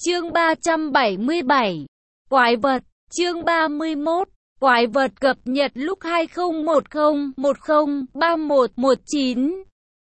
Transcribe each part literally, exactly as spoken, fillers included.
Chương ba trăm bảy mươi bảy. Quái vật. Chương ba mươi mốt. Quái vật cập nhật lúc hai không một không một không ba một một chín.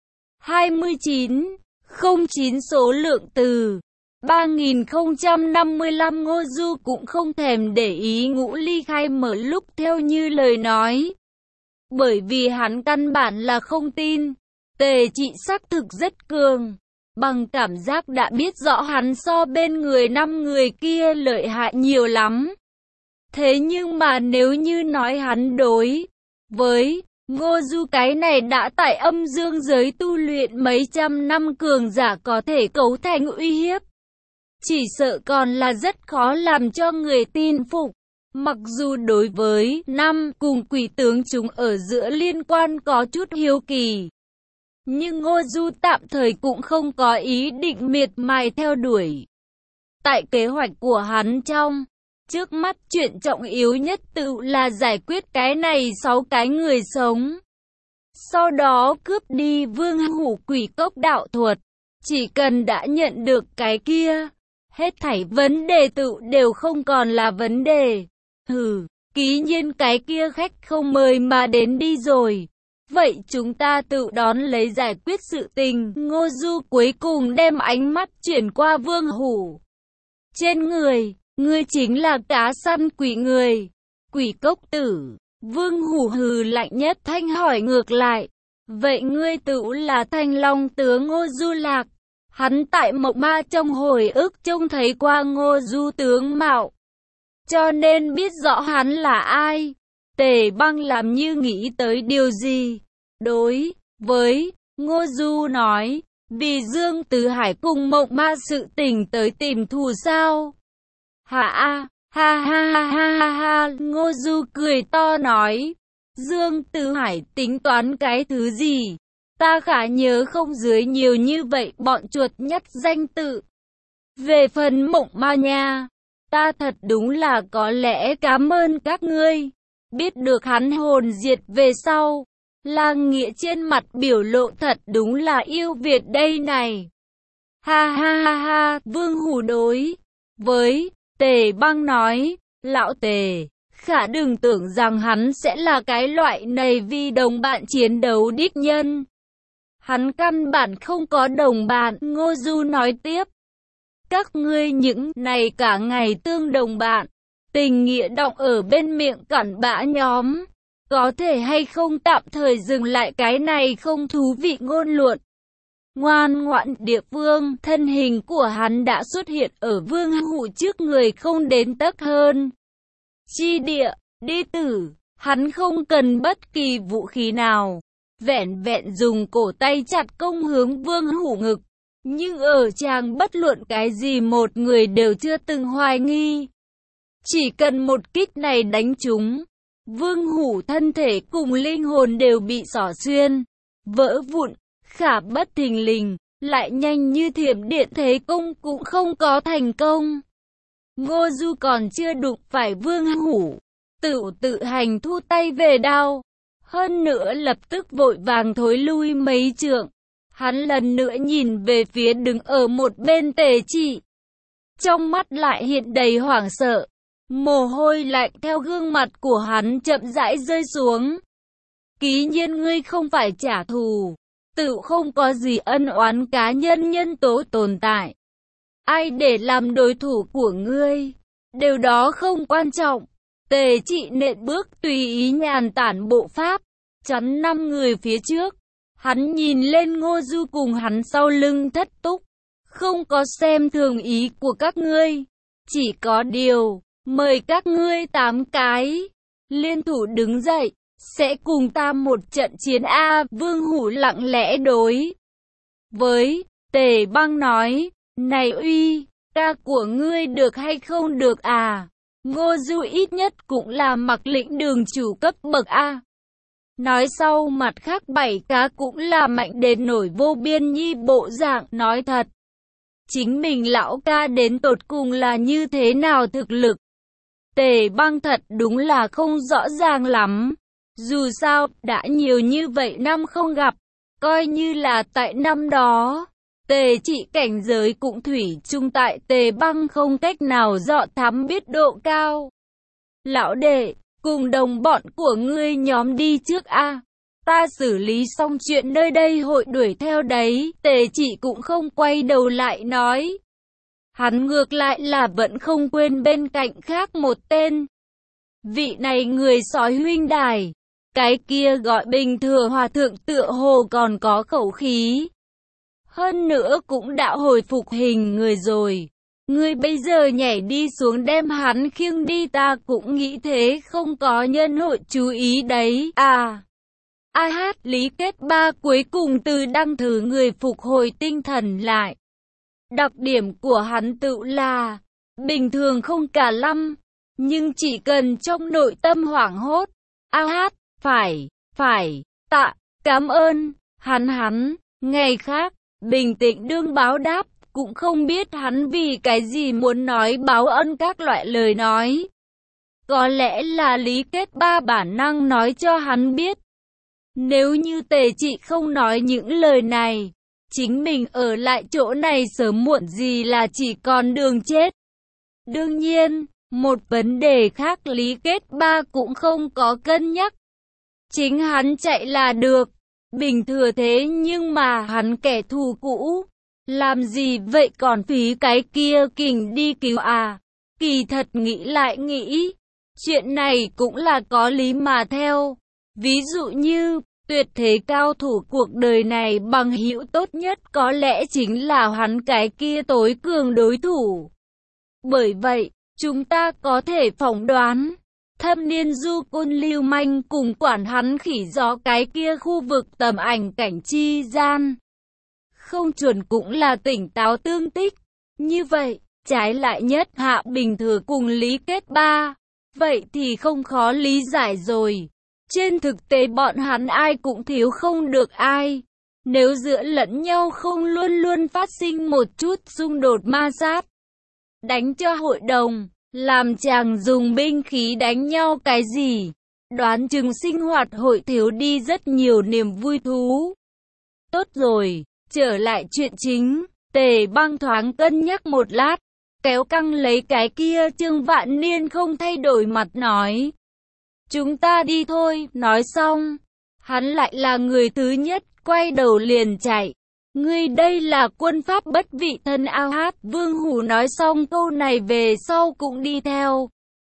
hai mươi chín. không chín số lượng từ. ba nghìn không trăm năm mươi lăm. Ngô Du cũng không thèm để ý Ngũ Ly khai mở lúc theo như lời nói. Bởi vì hắn căn bản là không tin. Tề Trị xác thực rất cường. Bằng cảm giác đã biết rõ hắn so bên người năm người kia lợi hại nhiều lắm. Thế nhưng mà nếu như nói hắn đối với Ngô Du cái này đã tại âm dương giới tu luyện mấy trăm năm cường giả có thể cấu thành uy hiếp, chỉ sợ còn là rất khó làm cho người tin phục. Mặc dù đối với năm cùng quỷ tướng chúng ở giữa liên quan có chút hiếu kỳ, nhưng Ngô Du tạm thời cũng không có ý định miệt mài theo đuổi. Tại kế hoạch của hắn trong, trước mắt chuyện trọng yếu nhất tự là giải quyết cái này sáu cái người sống. Sau đó cướp đi Vương Hủ Quỷ Cốc đạo thuật. Chỉ cần đã nhận được cái kia, hết thảy vấn đề tự đều không còn là vấn đề. Hừ, ký nhiên cái kia khách không mời mà đến đi rồi. Vậy chúng ta tự đón lấy giải quyết sự tình. Ngô Du cuối cùng đem ánh mắt chuyển qua Vương Hủ. Trên người, ngươi chính là cá săn quỷ người. Quỷ Cốc tử. Vương Hủ hừ lạnh nhất thanh hỏi ngược lại. Vậy ngươi tự là Thanh Long tướng Ngô Du lạc. Hắn tại Mộc Ma trong hồi ức trông thấy qua Ngô Du tướng mạo, cho nên biết rõ hắn là ai. Tề Băng làm như nghĩ tới điều gì. Đối với Ngô Du nói, vì Dương Tử Hải cùng Mộc Ma sự tình tới tìm thù sao? Hả a, ha ha ha ha ha ha. Ngô Du cười to nói, Dương Tử Hải tính toán cái thứ gì? Ta khả nhớ không dưới nhiều như vậy bọn chuột nhắt danh tự. Về phần Mộc Ma nha, ta thật đúng là có lẽ cảm ơn các ngươi. Biết được hắn hồn diệt về sau, Lang Nghĩa trên mặt biểu lộ thật đúng là yêu Việt đây này. Ha ha ha ha. Vương Hủ đối với Tề Băng nói, lão Tề, khả đừng tưởng rằng hắn sẽ là cái loại này vì đồng bạn chiến đấu đích nhân. Hắn căn bản không có đồng bạn. Ngô Du nói tiếp, các ngươi những này cả ngày tương đồng bạn, tình nghĩa đọng ở bên miệng cặn bã nhóm. Có thể hay không tạm thời dừng lại cái này không thú vị ngôn luận. Ngoan ngoãn địa phương, thân hình của hắn đã xuất hiện ở Vương Hủ trước người không đến tấc hơn. Chi địa, đi tử, hắn không cần bất kỳ vũ khí nào. Vẹn vẹn dùng cổ tay chặt công hướng Vương Hủ ngực. Nhưng ở chàng bất luận cái gì một người đều chưa từng hoài nghi. Chỉ cần một kích này đánh trúng, Vương Hủ thân thể cùng linh hồn đều bị xỏ xuyên, vỡ vụn. Khả bất thình lình, lại nhanh như thiểm điện thế công cũng không có thành công. Ngô Du còn chưa đụng phải Vương Hủ, tự tự hành thu tay về đao. Hơn nữa lập tức vội vàng thối lui mấy trượng. Hắn lần nữa nhìn về phía đứng ở một bên Tề Trị. Trong mắt lại hiện đầy hoảng sợ. Mồ hôi lạnh theo gương mặt của hắn chậm rãi rơi xuống. Ký nhiên ngươi không phải trả thù. Tự không có gì ân oán cá nhân nhân tố tồn tại. Ai để làm đối thủ của ngươi, điều đó không quan trọng. Tề Trị nện bước tùy ý nhàn tản bộ pháp, chắn năm người phía trước. Hắn nhìn lên Ngô Du cùng hắn sau lưng Thất Túc. Không có xem thường ý của các ngươi. Chỉ có điều, mời các ngươi tám cái liên thủ đứng dậy, sẽ cùng ta một trận chiến A. Vương Hủ lặng lẽ đối với Tề Băng nói, này uy, ca của ngươi được hay không được à? Ngô Du ít nhất cũng là mặc lĩnh đường chủ cấp bậc A. Nói sau mặt khác bảy cá cũng là mạnh đến nổi vô biên nhi bộ dạng. Nói thật, chính mình lão ca đến tột cùng là như thế nào thực lực, Tề Băng thật đúng là không rõ ràng lắm. Dù sao, đã nhiều như vậy năm không gặp, coi như là tại năm đó, Tề Trị cảnh giới cũng thủy chung tại Tề Băng không cách nào dọ thám biết độ cao. Lão đệ, cùng đồng bọn của ngươi nhóm đi trước a. Ta xử lý xong chuyện nơi đây hội đuổi theo đấy. Tề Trị cũng không quay đầu lại nói. Hắn ngược lại là vẫn không quên bên cạnh khác một tên. Vị này người sói huynh đài. Cái kia gọi Bình Thừa Hòa Thượng tựa hồ còn có khẩu khí. Hơn nữa cũng đã hồi phục hình người rồi. Ngươi bây giờ nhảy đi xuống đem hắn khiêng đi, ta cũng nghĩ thế, không có nhân hội chú ý đấy. À, a hát, Lý Kết Ba cuối cùng từ đăng thử người phục hồi tinh thần lại. Đặc điểm của hắn tự là bình thường không cả lăm, nhưng chỉ cần trong nội tâm hoảng hốt. A hát, phải, phải, tạ, cảm ơn, hắn hắn, ngày khác, bình tĩnh đương báo đáp. Cũng không biết hắn vì cái gì muốn nói báo ân các loại lời nói. Có lẽ là Lý Kết Ba bản năng nói cho hắn biết. Nếu như Tề Trị không nói những lời này, chính mình ở lại chỗ này sớm muộn gì là chỉ còn đường chết. Đương nhiên, một vấn đề khác Lý Kết Ba cũng không có cân nhắc. Chính hắn chạy là được. Bình thừa thế nhưng mà hắn kẻ thù cũ. Làm gì vậy còn phí cái kia kình đi cứu à? Kỳ thật nghĩ lại nghĩ, chuyện này cũng là có lý mà theo. Ví dụ như, tuyệt thế cao thủ cuộc đời này bằng hữu tốt nhất có lẽ chính là hắn cái kia tối cường đối thủ. Bởi vậy, chúng ta có thể phỏng đoán, thâm niên du côn lưu manh cùng quản hắn khỉ gió cái kia khu vực tầm ảnh cảnh chi gian. Không chuẩn cũng là tỉnh táo tương tích. Như vậy, trái lại nhất Hạ Bình Thừa cùng Lý Kết Ba. Vậy thì không khó lý giải rồi. Trên thực tế bọn hắn ai cũng thiếu không được ai. Nếu giữa lẫn nhau không luôn luôn phát sinh một chút xung đột ma sát. Đánh cho hội đồng, làm chàng dùng binh khí đánh nhau cái gì. Đoán chừng sinh hoạt hội thiếu đi rất nhiều niềm vui thú. Tốt rồi. Trở lại chuyện chính, Tề Băng thoáng cân nhắc một lát, kéo căng lấy cái kia Trương Vạn Niên không thay đổi mặt nói. Chúng ta đi thôi, nói xong, hắn lại là người thứ nhất, quay đầu liền chạy. Ngươi đây là quân pháp bất vị thân A Hát, Vương Hủ nói xong câu này về sau cũng đi theo.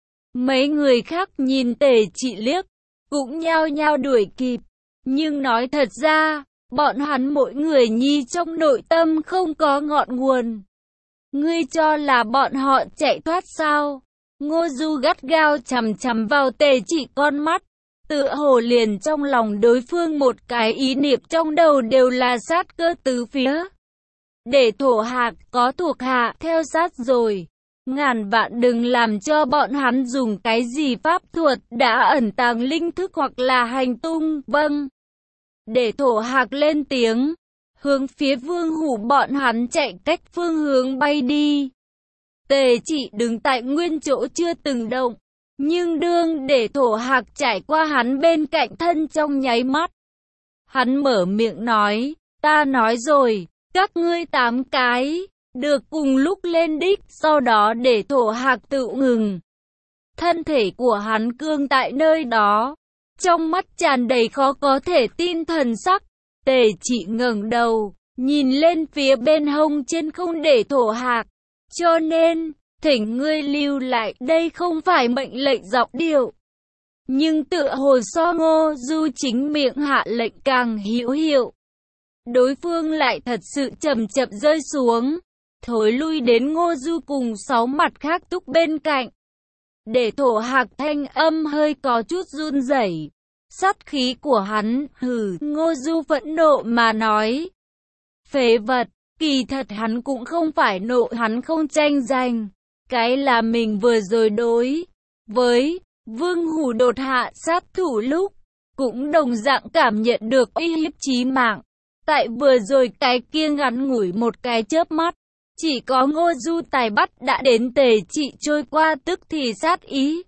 Mấy người khác nhìn Tề Trị liếc, cũng nhao nhao đuổi kịp, nhưng nói thật ra, bọn hắn mỗi người nhi trong nội tâm không có ngọn nguồn. Ngươi cho là bọn họ chạy thoát sao? Ngô Du gắt gao chằm chằm vào Tề Trị con mắt. Tựa hồ liền trong lòng đối phương một cái ý niệm trong đầu đều là sát cơ tứ phía. Để thổ hạc có thuộc hạ theo sát rồi. Ngàn vạn đừng làm cho bọn hắn dùng cái gì pháp thuật đã ẩn tàng linh thức hoặc là hành tung. Vâng. Để thổ hạc lên tiếng, hướng phía Vương Hủ bọn hắn chạy cách phương hướng bay đi. Tề Trị đứng tại nguyên chỗ chưa từng động, nhưng đương để thổ hạc trải qua hắn bên cạnh thân trong nháy mắt. Hắn mở miệng nói, ta nói rồi, các ngươi tám cái, được cùng lúc lên đích, sau đó để thổ hạc tự ngừng. Thân thể của hắn cương tại nơi đó. Trong mắt tràn đầy khó có thể tin thần sắc, Tề Trị ngẩng đầu, nhìn lên phía bên hông trên không để thổ hạc. Cho nên, thỉnh ngươi lưu lại, đây không phải mệnh lệnh giọng điệu. Nhưng tựa hồ so Ngô Du chính miệng hạ lệnh càng hữu hiệu. Đối phương lại thật sự chậm chậm rơi xuống, thối lui đến Ngô Du cùng sáu mặt khác túc bên cạnh. Để thổ hạc thanh âm hơi có chút run rẩy. Sát khí của hắn, hừ, Ngô Du phẫn nộ mà nói. Phế vật, kỳ thật hắn cũng không phải nộ, hắn không tranh giành. Cái là mình vừa rồi đối với Vương Hủ đột hạ sát thủ lúc, cũng đồng dạng cảm nhận được uy hiếp chí mạng. Tại vừa rồi cái kia ngắn ngủi một cái chớp mắt, chỉ có Ngô Du tài bắt đã đến Tề Trị trôi qua tức thì sát ý.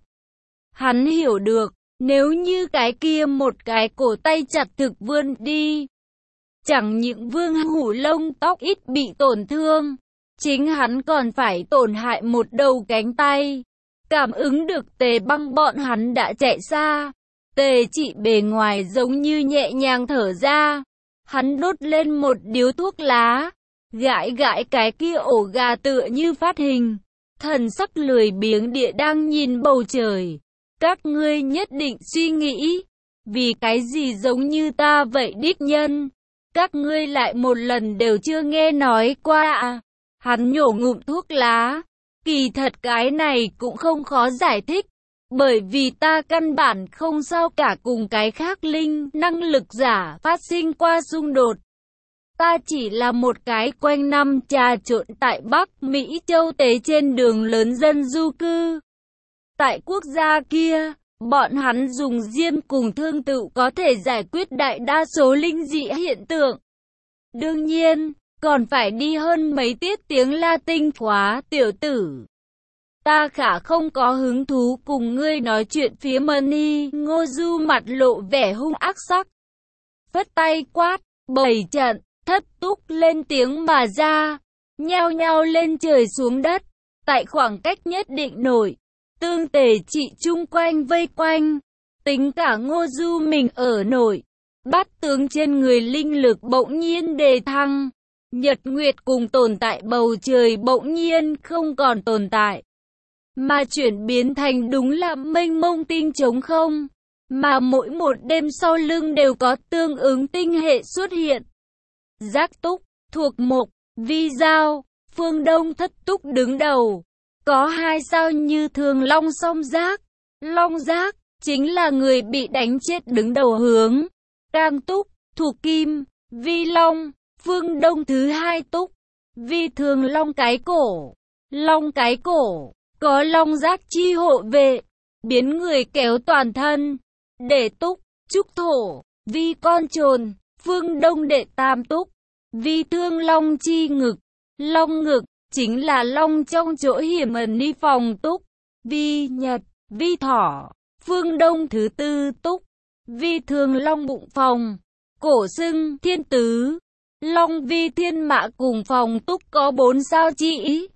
Hắn hiểu được, nếu như cái kia một cái cổ tay chặt thực vươn đi, Chẳng những Vương Hủ lông tóc ít bị tổn thương, chính hắn còn phải tổn hại một đầu cánh tay. Cảm ứng được Tề Băng bọn hắn đã chạy xa. Tề Trị bề ngoài giống như nhẹ nhàng thở ra. Hắn đốt lên một điếu thuốc lá, gãi gãi cái kia ổ gà tựa như phát hình. Thần sắc lười biếng địa đang nhìn bầu trời. Các ngươi nhất định suy nghĩ, vì cái gì giống như ta vậy đích nhân? Các ngươi lại một lần đều chưa nghe nói qua à? Hắn nhổ ngụm thuốc lá. Kỳ thật cái này cũng không khó giải thích. Bởi vì ta căn bản không sao cả cùng cái khác linh năng lực giả phát sinh qua xung đột. Ta chỉ là một cái quanh năm trà trộn tại Bắc Mỹ châu tế trên đường lớn dân du cư. Tại quốc gia kia, bọn hắn dùng diêm cùng thương tựu có thể giải quyết đại đa số linh dị hiện tượng. Đương nhiên, còn phải đi hơn mấy tiết tiếng Latin khóa tiểu tử. Ta khả không có hứng thú cùng ngươi nói chuyện phía Mani. Ngô Du mặt lộ vẻ hung ác sắc. Phất tay quát, bảy trận, thất túc lên tiếng mà ra. Nhao nhao lên trời xuống đất. Tại khoảng cách nhất định nổi. Tương Tề Trị chung quanh vây quanh. Tính cả Ngô Du mình ở nổi. Bát tướng trên người linh lực bỗng nhiên đề thăng. Nhật nguyệt cùng tồn tại bầu trời bỗng nhiên không còn tồn tại. Mà chuyển biến thành đúng là mênh mông tinh trống không. Mà mỗi một đêm sau lưng đều có tương ứng tinh hệ xuất hiện. Giác túc, thuộc mộc, vi giao, phương đông thất túc đứng đầu. Có hai sao như thường long song giác. Long giác, chính là người bị đánh chết đứng đầu hướng. Cang túc, thuộc kim, vi long, phương đông thứ hai túc. Vi thường long cái cổ. Long cái cổ, có long giác chi hộ vệ, biến người kéo toàn thân. Để túc, trúc thổ, vi con trồn, phương đông đệ tam túc. Vi thương long chi ngực. Long ngực, chính là long trong chỗ hiểm ẩn ni phòng túc. Vi nhật, vi thỏ, phương đông thứ tư túc. Vi thường long bụng phòng, cổ xưng thiên tứ. Long vi thiên mã cùng phòng túc có bốn sao chỉ.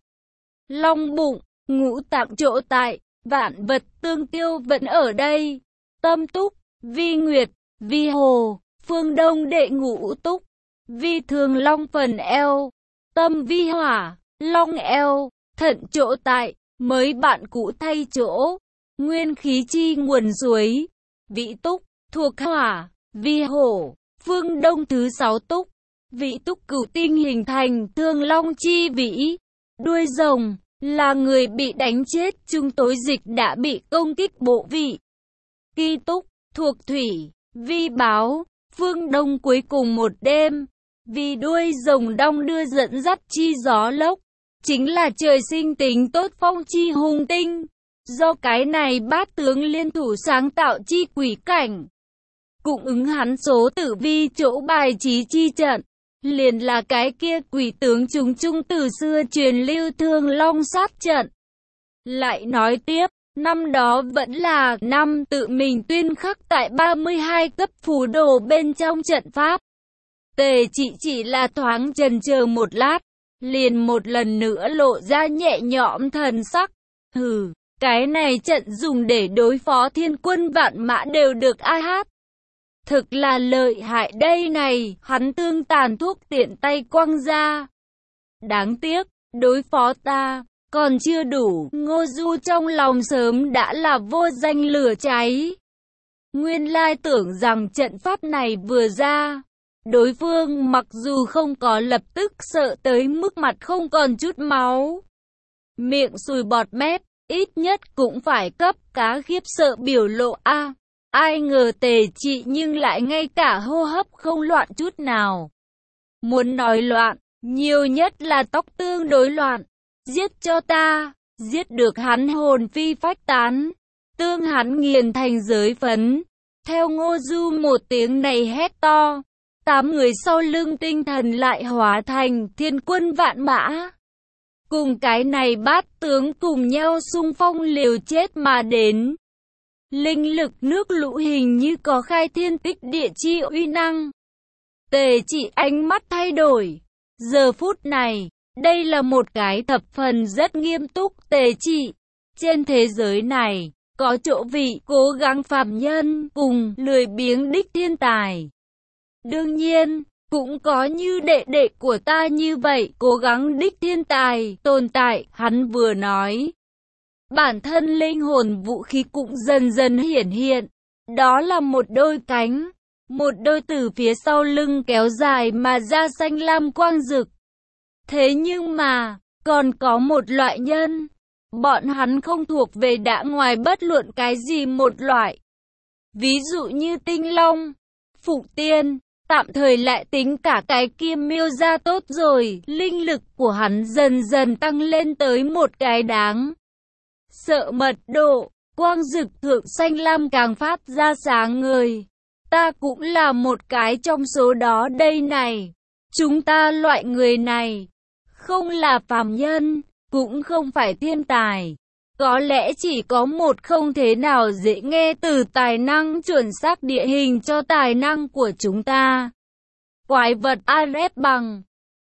Long bụng, ngũ tạng chỗ tại, vạn vật tương tiêu vẫn ở đây. Tâm túc, vi nguyệt, vi hồ, phương đông đệ ngũ túc. Vi thường long phần eo. Tâm vi hỏa, long eo, thận chỗ tại, mới bạn cũ thay chỗ. Nguyên khí chi nguồn suối. Vĩ túc, thuộc hỏa, vi hổ, phương đông thứ sáu túc. Vĩ túc cửu tinh hình thành thương long chi vĩ. Đuôi rồng, là người bị đánh chết trung tối dịch đã bị công kích bộ vị. Kỳ túc, thuộc thủy, vi báo, phương đông cuối cùng một đêm. Vì đuôi rồng đong đưa dẫn dắt chi gió lốc, chính là trời sinh tính tốt phong chi hùng tinh. Do cái này bát tướng liên thủ sáng tạo chi quỷ cảnh. Cũng ứng hắn số tử vi chỗ bài trí chi trận. Liền là cái kia quỷ tướng chúng trung từ xưa truyền lưu thương long sát trận. Lại nói tiếp, năm đó vẫn là năm tự mình tuyên khắc tại ba mươi hai cấp phù đồ bên trong trận pháp. Tề Trị chỉ là thoáng chần chờ một lát, liền một lần nữa lộ ra nhẹ nhõm thần sắc. Hừ, cái này trận dùng để đối phó thiên quân vạn mã đều được ai hát. Thực là lợi hại đây này, hắn tương tàn thuốc tiện tay quăng ra. Đáng tiếc, đối phó ta, còn chưa đủ, Ngô Du trong lòng sớm đã là vô danh lửa cháy. Nguyên lai tưởng rằng trận pháp này vừa ra, đối phương mặc dù không có lập tức sợ tới mức mặt không còn chút máu, miệng sùi bọt mép, ít nhất cũng phải cấp cá khiếp sợ biểu lộ a. À, ai ngờ Tề Trị nhưng lại ngay cả hô hấp không loạn chút nào. Muốn nói loạn, nhiều nhất là tóc tương đối loạn. Giết cho ta, giết được hắn hồn phi phách tán, tương hắn nghiền thành giới phấn. Theo Ngô Du một tiếng này hét to, tám người sau lưng tinh thần lại hóa thành thiên quân vạn mã. Cùng cái này bát tướng cùng nhau xung phong liều chết mà đến. Linh lực nước lũ hình như có khai thiên tích địa chi uy năng. Tề Trị ánh mắt thay đổi. Giờ phút này, đây là một cái thập phần rất nghiêm túc. Tề Trị, trên thế giới này, có chỗ vị cố gắng phàm nhân cùng lười biếng đích thiên tài. Đương nhiên, cũng có như đệ đệ của ta như vậy, cố gắng đích thiên tài tồn tại. Hắn vừa nói, bản thân linh hồn vũ khí cũng dần dần hiển hiện. Đó là một đôi cánh, một đôi từ phía sau lưng kéo dài mà ra xanh lam quang rực. Thế nhưng mà, còn có một loại nhân, bọn hắn không thuộc về đã ngoài bất luận cái gì một loại. Ví dụ như Tinh Long, Phục Tiên, tạm thời lại tính cả cái kia miêu ra tốt rồi, linh lực của hắn dần dần tăng lên tới một cái đáng sợ mật độ, quang rực thượng xanh lam càng phát ra sáng ngời. Ta cũng là một cái trong số đó đây này. Chúng ta loại người này, không là phàm nhân, cũng không phải thiên tài. Có lẽ chỉ có một không thế nào dễ nghe từ tài năng chuẩn xác địa hình cho tài năng của chúng ta. Quái vật Arep bằng